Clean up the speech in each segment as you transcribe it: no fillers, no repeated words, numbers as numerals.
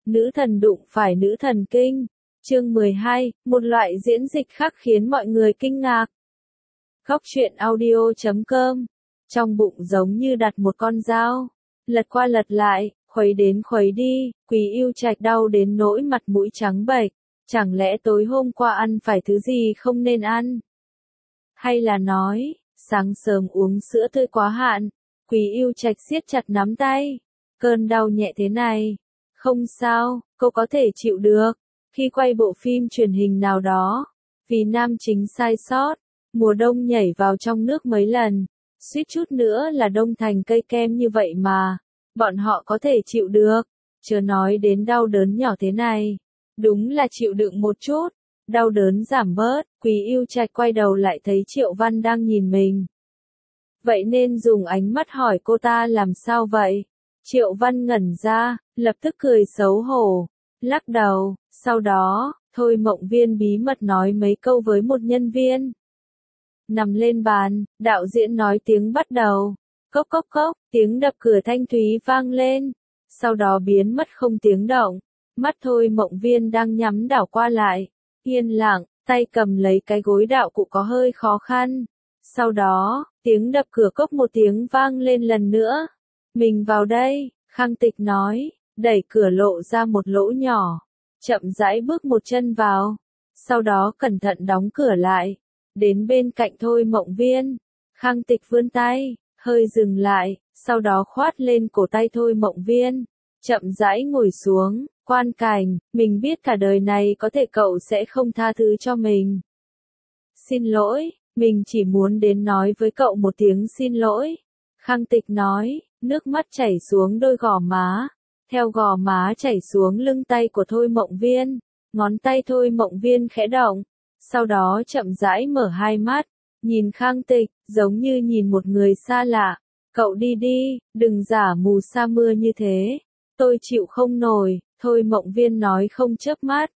Nữ thần đụng phải nữ thần kinh. Chương 12, một loại diễn dịch khác khiến mọi người kinh ngạc. Góc truyện audio.com. Trong bụng giống như đặt một con dao, lật qua lật lại, khuấy đến khuấy đi, Quý Yêu Trạch đau đến nỗi mặt mũi trắng bệch. Chẳng lẽ tối hôm qua ăn phải thứ gì không nên ăn? Hay là nói, sáng sớm uống sữa tươi quá hạn? Quý Yêu Trạch siết chặt nắm tay. Cơn đau nhẹ thế này. Không sao, cô có thể chịu được. Khi quay bộ phim truyền hình nào đó, vì nam chính sai sót, mùa đông nhảy vào trong nước mấy lần, suýt chút nữa là đông thành cây kem như vậy mà, bọn họ có thể chịu được. Chớ nói đến đau đớn nhỏ thế này. Đúng là chịu đựng một chút, đau đớn giảm bớt. Quý Yêu Trạch quay đầu lại thấy Triệu Văn đang nhìn mình. Vậy nên dùng ánh mắt hỏi cô ta làm sao vậy? Triệu Văn ngẩn ra, lập tức cười xấu hổ, lắc đầu, sau đó, Thôi Mộng Viên bí mật nói mấy câu với một nhân viên. Nằm lên bàn, đạo diễn nói tiếng bắt đầu. Cốc cốc cốc, tiếng đập cửa thanh thúy vang lên, sau đó biến mất không tiếng động. Mắt Thôi Mộng Viên đang nhắm đảo qua lại, yên lặng, tay cầm lấy cái gối đạo cụ có hơi khó khăn. Sau đó, tiếng đập cửa cốc một tiếng vang lên lần nữa. Mình vào đây, Khang Tịch nói, đẩy cửa lộ ra một lỗ nhỏ, chậm rãi bước một chân vào, sau đó cẩn thận đóng cửa lại, đến bên cạnh Thôi Mộng Viên. Khang Tịch vươn tay, hơi dừng lại, sau đó khoát lên cổ tay Thôi Mộng Viên, chậm rãi ngồi xuống. Quan Cảnh, mình biết cả đời này có thể cậu sẽ không tha thứ cho mình. Xin lỗi, mình chỉ muốn đến nói với cậu một tiếng xin lỗi. Khang Tịch nói, nước mắt chảy xuống đôi gò má, theo gò má chảy xuống lưng tay của Thôi Mộng Viên, ngón tay Thôi Mộng Viên khẽ động, sau đó chậm rãi mở hai mắt, nhìn Khang Tịch, giống như nhìn một người xa lạ. Cậu đi đi, đừng giả mù sa mưa như thế, tôi chịu không nổi. Thôi Mộng Viên nói không chớp mắt.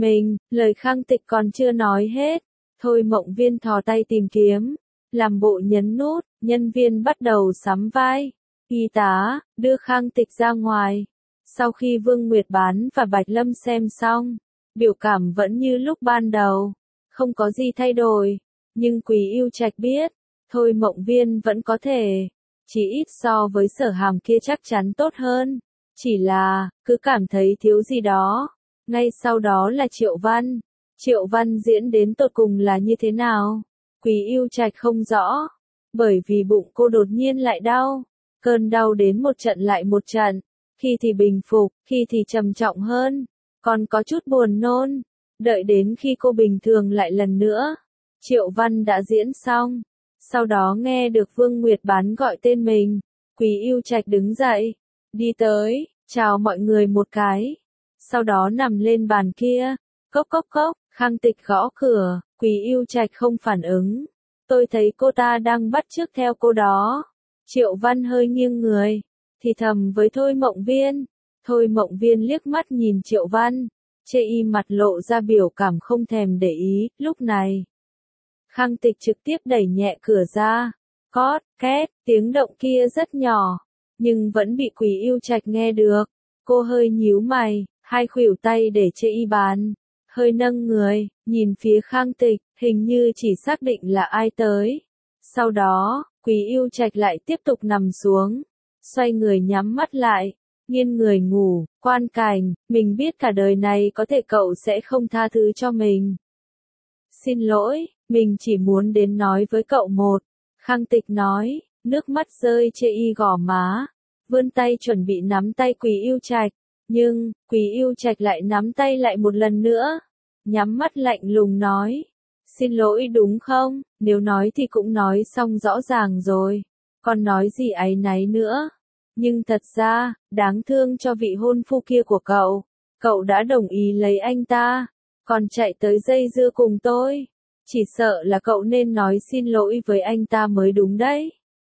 Lời Khang Tịch còn chưa nói hết. Thôi Mộng Viên thò tay tìm kiếm, làm bộ nhấn nút, nhân viên bắt đầu sắm vai. Y tá, đưa Khang Tịch ra ngoài. Sau khi Vương Nguyệt Bán và Bạch Lâm xem xong, biểu cảm vẫn như lúc ban đầu, không có gì thay đổi. Nhưng Quý Yêu Trạch biết, Thôi Mộng Viên vẫn có thể, chỉ ít so với Sở Hàm kia chắc chắn tốt hơn. Chỉ là, cứ cảm thấy thiếu gì đó. Ngay sau đó là Triệu Văn. Triệu Văn diễn đến tột cùng là như thế nào? Quý Yêu Trạch không rõ. Bởi vì bụng cô đột nhiên lại đau. Cơn đau đến một trận lại một trận. Khi thì bình phục, khi thì trầm trọng hơn. Còn có chút buồn nôn. Đợi đến khi cô bình thường lại lần nữa. Triệu Văn đã diễn xong. Sau đó nghe được Vương Nguyệt Bán gọi tên mình. Quý Yêu Trạch đứng dậy. Đi tới, chào mọi người một cái. Sau đó nằm lên bàn kia. Cốc cốc cốc, Khang Tịch gõ cửa. Quý Yêu Trạch không phản ứng. Tôi thấy cô ta đang bắt chước theo cô đó. Triệu Văn hơi nghiêng người, thì thầm với Thôi Mộng Viên. Thôi Mộng Viên liếc mắt nhìn Triệu Văn, chê y mặt lộ ra biểu cảm không thèm để ý. Lúc này, Khang Tịch trực tiếp đẩy nhẹ cửa ra. Cót, két, tiếng động kia rất nhỏ, nhưng vẫn bị Quý Yêu Trạch nghe được. Cô hơi nhíu mày, hai khuỷu tay để chê y bàn, hơi nâng người, nhìn phía Khang Tịch, hình như chỉ xác định là ai tới. Sau đó, Quý Yêu Trạch lại tiếp tục nằm xuống, xoay người nhắm mắt lại, nghiêng người ngủ. Quan Cảnh, mình biết cả đời này có thể cậu sẽ không tha thứ cho mình. Xin lỗi, mình chỉ muốn đến nói với cậu một. Khang Tịch nói, nước mắt rơi chê y gò má, vươn tay chuẩn bị nắm tay Quý Yêu Trạch, nhưng Quý Yêu Trạch lại nắm tay lại một lần nữa, nhắm mắt lạnh lùng nói, xin lỗi đúng không? Nếu nói thì cũng nói xong rõ ràng rồi, còn nói gì áy náy nữa. Nhưng thật ra, đáng thương cho vị hôn phu kia của cậu đã đồng ý lấy anh ta, còn chạy tới dây dưa cùng tôi. Chỉ sợ là cậu nên nói xin lỗi với anh ta mới đúng đấy.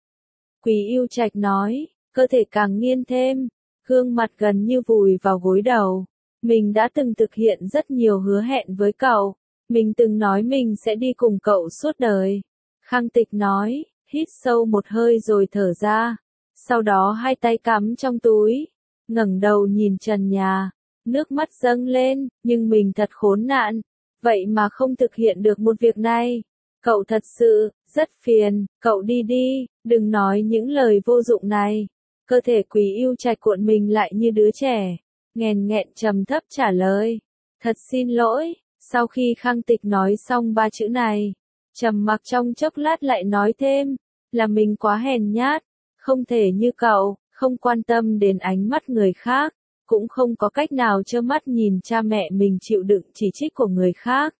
Quý Yêu Trạch nói, cơ thể càng nghiêng thêm, gương mặt gần như vùi vào gối đầu. Mình đã từng thực hiện rất nhiều hứa hẹn với cậu. Mình từng nói mình sẽ đi cùng cậu suốt đời. Khang Tịch nói, hít sâu một hơi rồi thở ra. Sau đó hai tay cắm trong túi, ngẩng đầu nhìn trần nhà. Nước mắt dâng lên, nhưng mình thật khốn nạn. Vậy mà không thực hiện được một việc này. Cậu thật sự, rất phiền, cậu đi đi, đừng nói những lời vô dụng này. Cơ thể Quý Yêu Trạch cuộn mình lại như đứa trẻ, nghèn nghẹn trầm thấp trả lời. Thật xin lỗi, sau khi Khang Tịch nói xong ba chữ này, trầm mặc trong chốc lát lại nói thêm, là mình quá hèn nhát, không thể như cậu, không quan tâm đến ánh mắt người khác, cũng không có cách nào trơ mắt nhìn cha mẹ mình chịu đựng chỉ trích của người khác.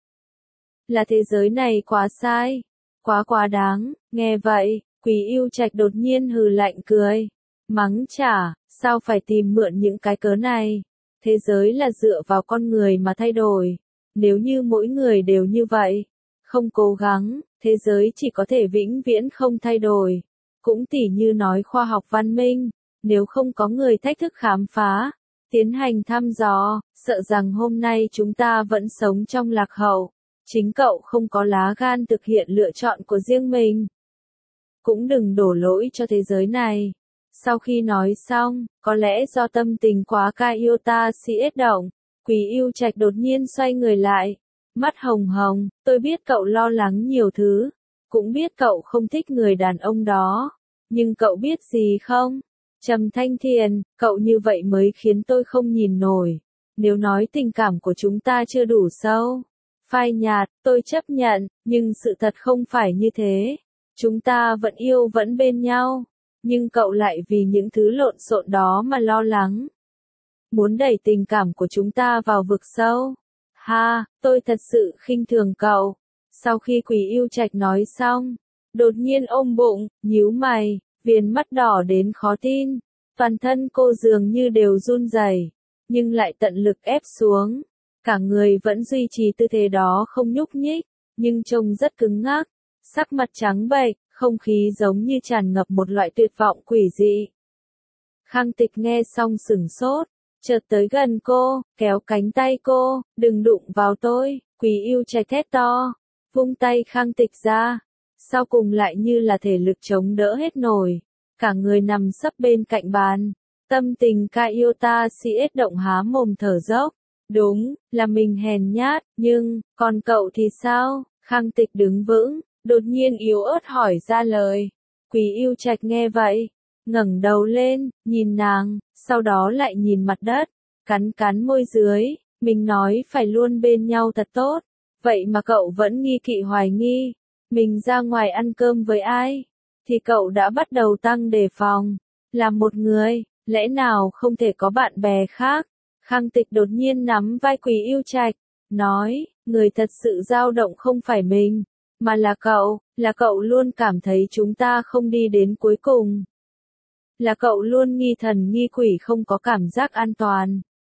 Là thế giới này quá sai, quá đáng. Nghe vậy, Quý Yêu Trạch đột nhiên hừ lạnh cười, mắng chả, sao phải tìm mượn những cái cớ này. Thế giới là dựa vào con người mà thay đổi. Nếu như mỗi người đều như vậy, không cố gắng, thế giới chỉ có thể vĩnh viễn không thay đổi. Cũng tỉ như nói khoa học văn minh, nếu không có người thách thức khám phá, tiến hành thăm dò, sợ rằng hôm nay chúng ta vẫn sống trong lạc hậu. Chính cậu không có lá gan thực hiện lựa chọn của riêng mình. Cũng đừng đổ lỗi cho thế giới này. Sau khi nói xong, có lẽ do tâm tình quá Kaiota siết động, Quý Yêu Trạch đột nhiên xoay người lại. Mắt hồng hồng, tôi biết cậu lo lắng nhiều thứ. Cũng biết cậu không thích người đàn ông đó. Nhưng cậu biết gì không? Trầm Thanh Thiền, cậu như vậy mới khiến tôi không nhìn nổi. Nếu nói tình cảm của chúng ta chưa đủ sâu, phai nhạt, tôi chấp nhận, nhưng sự thật không phải như thế. Chúng ta vẫn yêu vẫn bên nhau, nhưng cậu lại vì những thứ lộn xộn đó mà lo lắng. Muốn đẩy tình cảm của chúng ta vào vực sâu. Ha, tôi thật sự khinh thường cậu. Sau khi Quý Yêu Trạch nói xong, đột nhiên ôm bụng, nhíu mày, viền mắt đỏ đến khó tin. Toàn thân cô dường như đều run rẩy, nhưng lại tận lực ép xuống. Cả người vẫn duy trì tư thế đó không nhúc nhích, nhưng trông rất cứng ngắc, sắc mặt trắng bệch, không khí giống như tràn ngập một loại tuyệt vọng quỷ dị. Khang Tịch nghe xong sửng sốt, chợt tới gần cô, kéo cánh tay cô, đừng đụng vào tôi. Quý Yêu Trạch thét to, vung tay Khang Tịch ra, sau cùng lại như là thể lực chống đỡ hết nổi, cả người nằm sấp bên cạnh bàn. Tâm tình Kaiota siết động há mồm thở dốc. Đúng, là mình hèn nhát, nhưng, còn cậu thì sao? Khang Tịch đứng vững, đột nhiên yếu ớt hỏi ra lời. Quý Yêu Trạch nghe vậy, ngẩng đầu lên, nhìn nàng, sau đó lại nhìn mặt đất, cắn môi dưới, mình nói phải luôn bên nhau thật tốt, vậy mà cậu vẫn nghi kỵ hoài nghi, mình ra ngoài ăn cơm với ai, thì cậu đã bắt đầu tăng đề phòng, là một người, lẽ nào không thể có bạn bè khác? Khang Tịch đột nhiên nắm vai Quý Yêu Trạch, nói, người thật sự dao động không phải mình, mà là cậu luôn cảm thấy chúng ta không đi đến cuối cùng. Là cậu luôn nghi thần nghi quỷ không có cảm giác an toàn.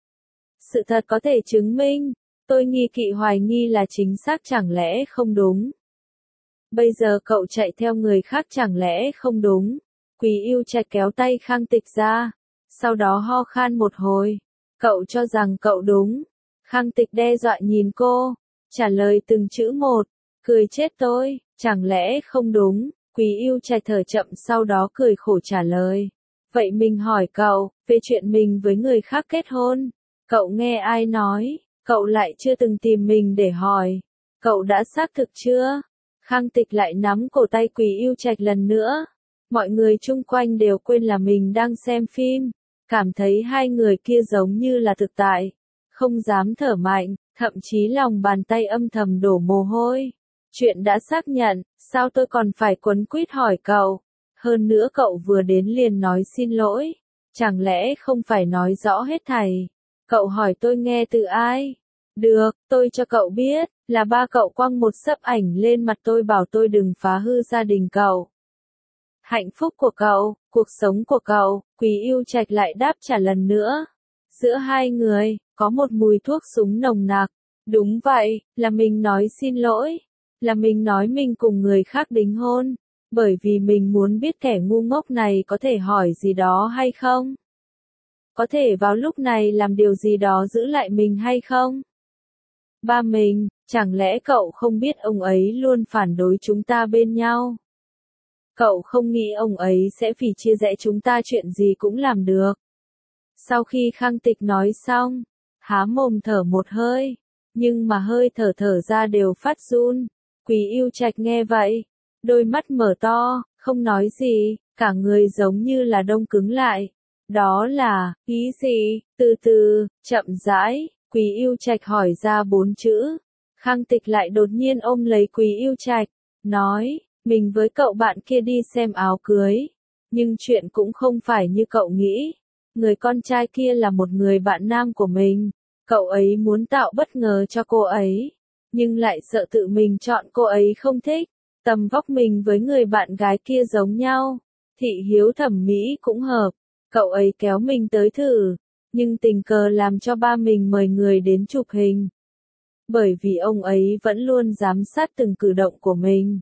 Sự thật có thể chứng minh, tôi nghi kỵ hoài nghi là chính xác chẳng lẽ không đúng. Bây giờ cậu chạy theo người khác chẳng lẽ không đúng. Quý Yêu Trạch kéo tay Khang Tịch ra, sau đó ho khan một hồi. Cậu cho rằng cậu đúng. Khang Tịch đe dọa nhìn cô, trả lời từng chữ một, cười chết tôi, chẳng lẽ không đúng. Quý Yêu Trạch thở chậm sau đó cười khổ trả lời. Vậy mình hỏi cậu, về chuyện mình với người khác kết hôn, cậu nghe ai nói, cậu lại chưa từng tìm mình để hỏi, cậu đã xác thực chưa? Khang Tịch lại nắm cổ tay Quý Yêu Trạch lần nữa. Mọi người chung quanh đều quên là mình đang xem phim, cảm thấy hai người kia giống như là thực tại, không dám thở mạnh, thậm chí lòng bàn tay âm thầm đổ mồ hôi. Chuyện đã xác nhận, sao tôi còn phải quấn quýt hỏi cậu? Hơn nữa cậu vừa đến liền nói xin lỗi, chẳng lẽ không phải nói rõ hết thảy? Cậu hỏi tôi nghe từ ai? Được, tôi cho cậu biết, là ba cậu quăng một xấp ảnh lên mặt tôi bảo tôi đừng phá hư gia đình cậu. Hạnh phúc của cậu, cuộc sống của cậu, Quý Yêu Trạch lại đáp trả lần nữa. Giữa hai người, có một mùi thuốc súng nồng nặc. Đúng vậy, là mình nói xin lỗi. Là mình nói mình cùng người khác đính hôn. Bởi vì mình muốn biết kẻ ngu ngốc này có thể hỏi gì đó hay không. Có thể vào lúc này làm điều gì đó giữ lại mình hay không. Ba mình, chẳng lẽ cậu không biết ông ấy luôn phản đối chúng ta bên nhau? Cậu không nghĩ ông ấy sẽ vì chia rẽ chúng ta chuyện gì cũng làm được. Sau khi Khang Tịch nói xong, há mồm thở một hơi, nhưng mà hơi thở ra đều phát run. Quý Yêu Trạch nghe vậy, đôi mắt mở to, không nói gì, cả người giống như là đông cứng lại. Đó là, ý gì? Từ từ, chậm rãi, Quý Yêu Trạch hỏi ra 4 chữ. Khang Tịch lại đột nhiên ôm lấy Quý Yêu Trạch, nói, mình với cậu bạn kia đi xem áo cưới. Nhưng chuyện cũng không phải như cậu nghĩ. Người con trai kia là một người bạn nam của mình. Cậu ấy muốn tạo bất ngờ cho cô ấy, nhưng lại sợ tự mình chọn cô ấy không thích. Tầm vóc mình với người bạn gái kia giống nhau, thị hiếu thẩm mỹ cũng hợp. Cậu ấy kéo mình tới thử, nhưng tình cờ làm cho ba mình mời người đến chụp hình. Bởi vì ông ấy vẫn luôn giám sát từng cử động của mình,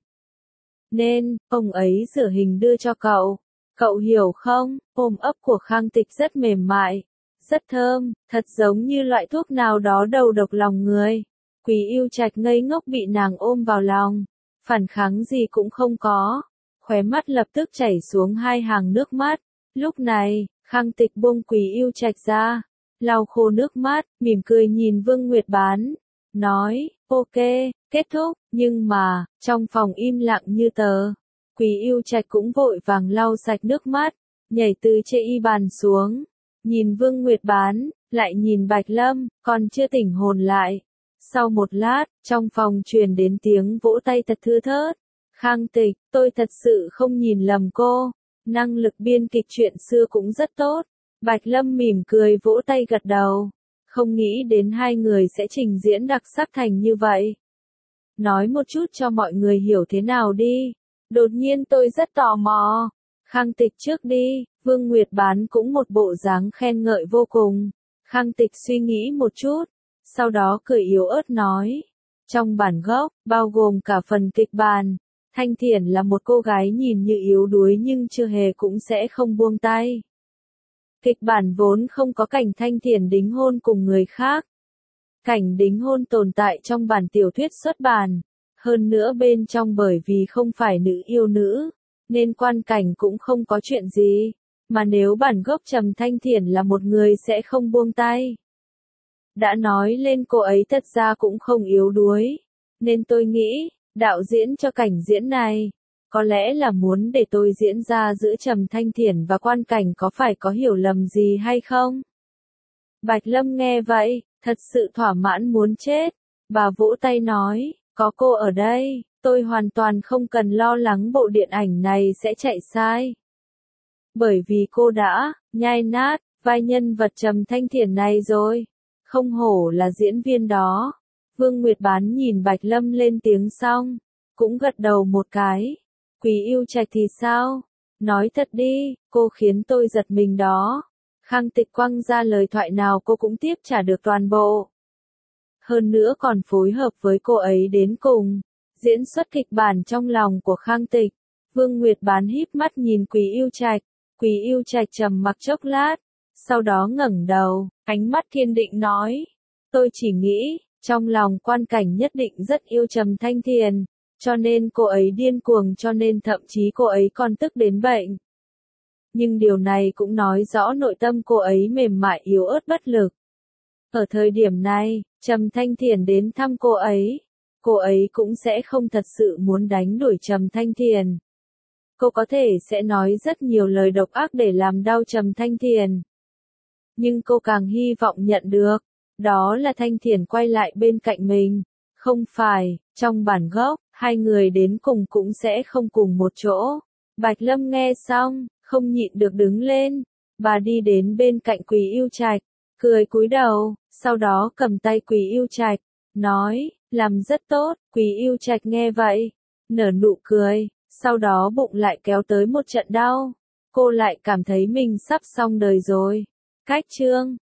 nên, ông ấy rửa hình đưa cho cậu. Cậu hiểu không, ôm ấp của Khang Tịch rất mềm mại, rất thơm, thật giống như loại thuốc nào đó đầu độc lòng người. Quý Yêu Trạch ngây ngốc bị nàng ôm vào lòng, phản kháng gì cũng không có, khóe mắt lập tức chảy xuống 2 hàng nước mắt. Lúc này, Khang Tịch buông Quý Yêu Trạch ra, lau khô nước mắt, mỉm cười nhìn Vương Nguyệt Bán, nói, ok, kết thúc, nhưng mà, trong phòng im lặng như tờ. Quý Yêu Trạch cũng vội vàng lau sạch nước mắt, nhảy từ trên y bàn xuống, nhìn Vương Nguyệt Bán, lại nhìn Bạch Lâm, còn chưa tỉnh hồn lại. Sau một lát, trong phòng truyền đến tiếng vỗ tay thật thưa thớt. Khang Tịch, tôi thật sự không nhìn lầm cô, năng lực biên kịch chuyện xưa cũng rất tốt. Bạch Lâm mỉm cười vỗ tay gật đầu, không nghĩ đến hai người sẽ trình diễn đặc sắc thành như vậy. Nói một chút cho mọi người hiểu thế nào đi. Đột nhiên tôi rất tò mò. Khang Tịch trước đi, Vương Nguyệt Bán cũng một bộ dáng khen ngợi vô cùng. Khang Tịch suy nghĩ một chút, sau đó cười yếu ớt nói. Trong bản gốc, bao gồm cả phần kịch bản, Thanh Thiển là một cô gái nhìn như yếu đuối nhưng chưa hề cũng sẽ không buông tay. Kịch bản vốn không có cảnh Thanh Thiển đính hôn cùng người khác. Cảnh đính hôn tồn tại trong bản tiểu thuyết xuất bản. Hơn nữa bên trong bởi vì không phải nữ yêu nữ, nên quan cảnh cũng không có chuyện gì. Mà nếu bản gốc Trầm Thanh Thiển là một người sẽ không buông tay. Đã nói lên cô ấy thật ra cũng không yếu đuối. Nên tôi nghĩ, đạo diễn cho cảnh diễn này, có lẽ là muốn để tôi diễn ra giữa Trầm Thanh Thiển và quan cảnh có phải có hiểu lầm gì hay không? Bạch Lâm nghe vậy, thật sự thỏa mãn muốn chết. Bà vỗ tay nói, có cô ở đây, tôi hoàn toàn không cần lo lắng bộ điện ảnh này sẽ chạy sai. Bởi vì cô đã nhai nát vai nhân vật Trầm Thanh Thiển này rồi. Không hổ là diễn viên đó. Vương Nguyệt Bán nhìn Bạch Lâm lên tiếng xong, cũng gật đầu một cái. Quý Yêu Trạch thì sao? Nói thật đi, cô khiến tôi giật mình đó. Khang Tịch quăng ra lời thoại nào cô cũng tiếp trả được toàn bộ. Hơn nữa còn phối hợp với cô ấy đến cùng, diễn xuất kịch bản trong lòng của Khang Tịch. Vương Nguyệt Bán híp mắt nhìn Quý Yêu Trạch. Quý Yêu Trạch trầm mặc chốc lát, sau đó ngẩng đầu, ánh mắt kiên định nói, tôi chỉ nghĩ, trong lòng quan cảnh nhất định rất yêu Trầm Thanh Thiền, cho nên cô ấy điên cuồng, cho nên thậm chí cô ấy còn tức đến bệnh. Nhưng điều này cũng nói rõ nội tâm cô ấy mềm mại yếu ớt bất lực. Ở thời điểm này, Trầm Thanh Thiền đến thăm cô ấy cũng sẽ không thật sự muốn đánh đuổi Trầm Thanh Thiền. Cô có thể sẽ nói rất nhiều lời độc ác để làm đau Trầm Thanh Thiền. Nhưng cô càng hy vọng nhận được, đó là Thanh Thiền quay lại bên cạnh mình. Không phải, trong bản gốc, hai người đến cùng cũng sẽ không cùng một chỗ. Bạch Lâm nghe xong, không nhịn được đứng lên. Bà đi đến bên cạnh Quý Yêu Trạch, cười cúi đầu, sau đó cầm tay Quý Yêu Trạch, nói, làm rất tốt. Quý Yêu Trạch nghe vậy, nở nụ cười, sau đó bụng lại kéo tới một trận đau. Cô lại cảm thấy mình sắp xong đời rồi. Cách chương